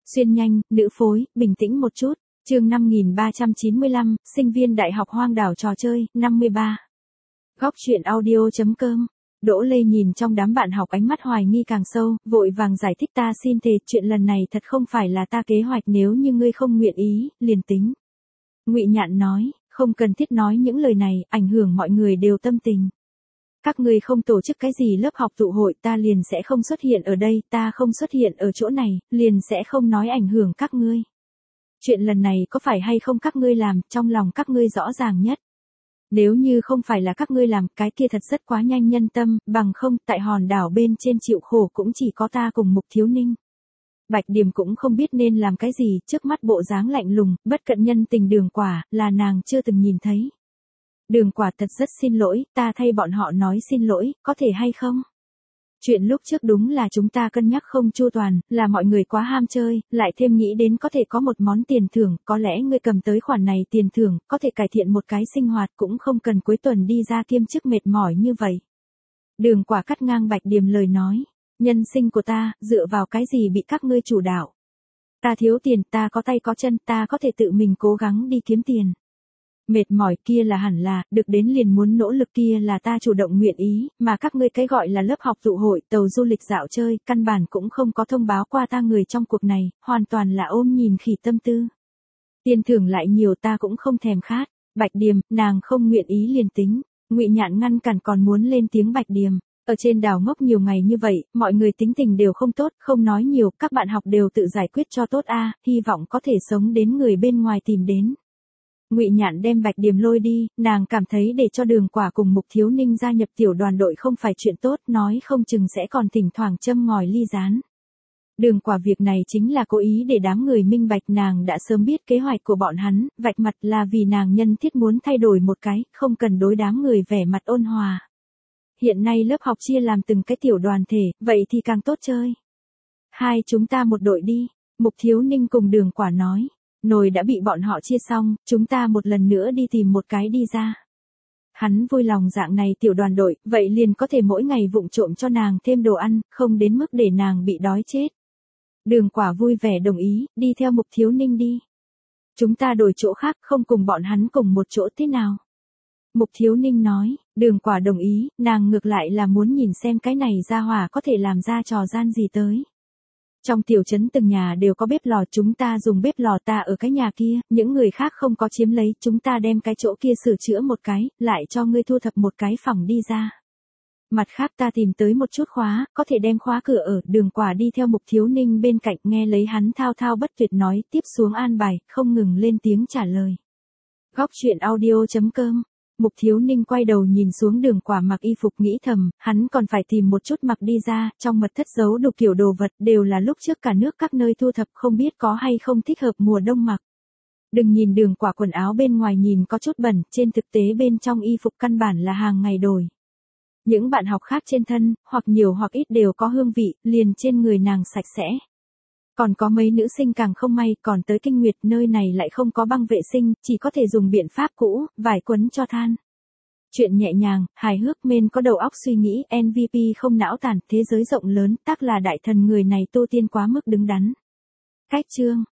Xuyên nhanh, nữ phối, bình tĩnh một chút. Chương 5395, sinh viên đại học hoang đảo trò chơi, 53. Góc truyện audio.com. Đỗ Lê nhìn trong đám bạn học ánh mắt hoài nghi càng sâu, vội vàng giải thích ta xin thề, chuyện lần này thật không phải là ta kế hoạch, nếu như ngươi không nguyện ý, liền tính. Ngụy Nhạn nói, không cần thiết nói những lời này, ảnh hưởng mọi người đều tâm tình. Các ngươi không tổ chức cái gì lớp học tụ hội, ta liền sẽ không xuất hiện ở đây, ta không xuất hiện ở chỗ này, liền sẽ không nói ảnh hưởng các ngươi. Chuyện lần này có phải hay không các ngươi làm, trong lòng các ngươi rõ ràng nhất. Nếu như không phải là các ngươi làm, cái kia thật rất quá nhanh nhân tâm, bằng không, tại hòn đảo bên trên chịu khổ cũng chỉ có ta cùng Mục Thiếu Ninh. Bạch Điềm cũng không biết nên làm cái gì, trước mắt bộ dáng lạnh lùng, bất cận nhân tình Đường Quả, là nàng chưa từng nhìn thấy. Đường Quả thật rất xin lỗi, ta thay bọn họ nói xin lỗi, có thể hay không? Chuyện lúc trước đúng là chúng ta cân nhắc không chu toàn, là mọi người quá ham chơi, lại thêm nghĩ đến có thể có một món tiền thưởng, có lẽ ngươi cầm tới khoản này tiền thưởng, có thể cải thiện một cái sinh hoạt, cũng không cần cuối tuần đi ra kiêm chức mệt mỏi như vậy. Đường Quả cắt ngang Bạch Điềm lời nói, nhân sinh của ta, dựa vào cái gì bị các ngươi chủ đạo? Ta thiếu tiền, ta có tay có chân, ta có thể tự mình cố gắng đi kiếm tiền. Mệt mỏi kia là hẳn là, được đến liền muốn nỗ lực kia là ta chủ động nguyện ý, mà các ngươi cái gọi là lớp học tụ hội, tàu du lịch dạo chơi, căn bản cũng không có thông báo qua ta người trong cuộc này, hoàn toàn là ôm nhìn khỉ tâm tư. Tiền thưởng lại nhiều ta cũng không thèm khát. Bạch Điềm, nàng không nguyện ý liền tính. Ngụy Nhạn ngăn cản còn muốn lên tiếng. Bạch Điềm, ở trên đảo ngốc nhiều ngày như vậy, mọi người tính tình đều không tốt, không nói nhiều, các bạn học đều tự giải quyết cho tốt a, hy vọng có thể sống đến người bên ngoài tìm đến. Ngụy Nhạn đem Bạch Điềm lôi đi, nàng cảm thấy để cho Đường Quả cùng Mục Thiếu Ninh gia nhập tiểu đoàn đội không phải chuyện tốt, nói không chừng sẽ còn thỉnh thoảng châm ngòi ly gián. Đường Quả việc này chính là cố ý để đám người minh bạch, nàng đã sớm biết kế hoạch của bọn hắn, vạch mặt là vì nàng nhân thiết muốn thay đổi một cái, không cần đối đám người vẻ mặt ôn hòa. Hiện nay lớp học chia làm từng cái tiểu đoàn thể, vậy thì càng tốt chơi. Hai chúng ta một đội đi, Mục Thiếu Ninh cùng Đường Quả nói. Nồi đã bị bọn họ chia xong, chúng ta một lần nữa đi tìm một cái đi ra. Hắn vui lòng dạng này tiểu đoàn đội, vậy liền có thể mỗi ngày vụng trộm cho nàng thêm đồ ăn, không đến mức để nàng bị đói chết. Đường Quả vui vẻ đồng ý, đi theo Mục Thiếu Ninh đi. Chúng ta đổi chỗ khác, không cùng bọn hắn cùng một chỗ thế nào? Mục Thiếu Ninh nói, Đường Quả đồng ý, nàng ngược lại là muốn nhìn xem cái này ra hỏa có thể làm ra trò gian gì tới. Trong tiểu trấn từng nhà đều có bếp lò, chúng ta dùng bếp lò ta ở cái nhà kia, những người khác không có chiếm lấy, chúng ta đem cái chỗ kia sửa chữa một cái, lại cho ngươi thu thập một cái phòng đi ra. Mặt khác ta tìm tới một chút khóa, có thể đem khóa cửa ở. Đường Quả đi theo Mục Thiếu Ninh bên cạnh, nghe lấy hắn thao thao bất tuyệt nói, tiếp xuống an bài, không ngừng lên tiếng trả lời. Góc truyện audio.com. Mục Thiếu Ninh quay đầu nhìn xuống Đường Quả mặc y phục, nghĩ thầm, hắn còn phải tìm một chút mặc đi ra, trong mật thất giấu đủ kiểu đồ vật, đều là lúc trước cả nước các nơi thu thập, không biết có hay không thích hợp mùa đông mặc. Đừng nhìn Đường Quả quần áo bên ngoài nhìn có chút bẩn, trên thực tế bên trong y phục căn bản là hàng ngày đổi. Những bạn học khác trên thân, hoặc nhiều hoặc ít đều có hương vị, liền trên người nàng sạch sẽ. Còn có mấy nữ sinh càng không may, còn tới kinh nguyệt, nơi này lại không có băng vệ sinh, chỉ có thể dùng biện pháp cũ, vải quấn cho than. Chuyện nhẹ nhàng, hài hước, men có đầu óc suy nghĩ, MVP không não tàn, thế giới rộng lớn, tác là đại thần, người này tu tiên quá mức đứng đắn. Cách chương.